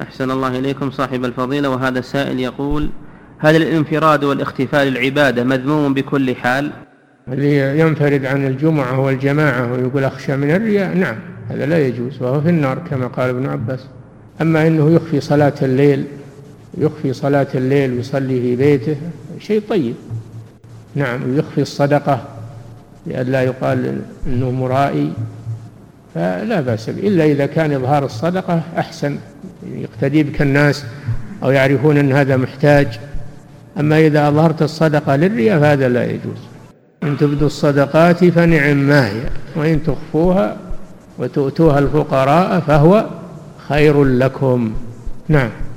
أحسن الله إليكم صاحب الفضيلة. وهذا السائل يقول: هل الانفراد والاختفاء للعبادة مذموم بكل حال؟ اللي ينفرد عن الجمعة والجماعة ويقول أخشى من الرياء، نعم، هذا لا يجوز وهو في النار كما قال ابن عباس. أما أنه يخفي صلاة الليل ويصلي في بيته شيء طيب، نعم، ويخفي الصدقة لئلا يقال أنه مرائي، فلا بأس به، إلا إذا كان إظهار الصدقة أحسن يقتدي بك الناس أو يعرفون أن هذا محتاج. أما إذا أظهرت الصدقة للرياء فهذا لا يجوز. إن تبدوا الصدقات فنعم ما هي، وإن تخفوها وتؤتوها الفقراء فهو خير لكم. نعم.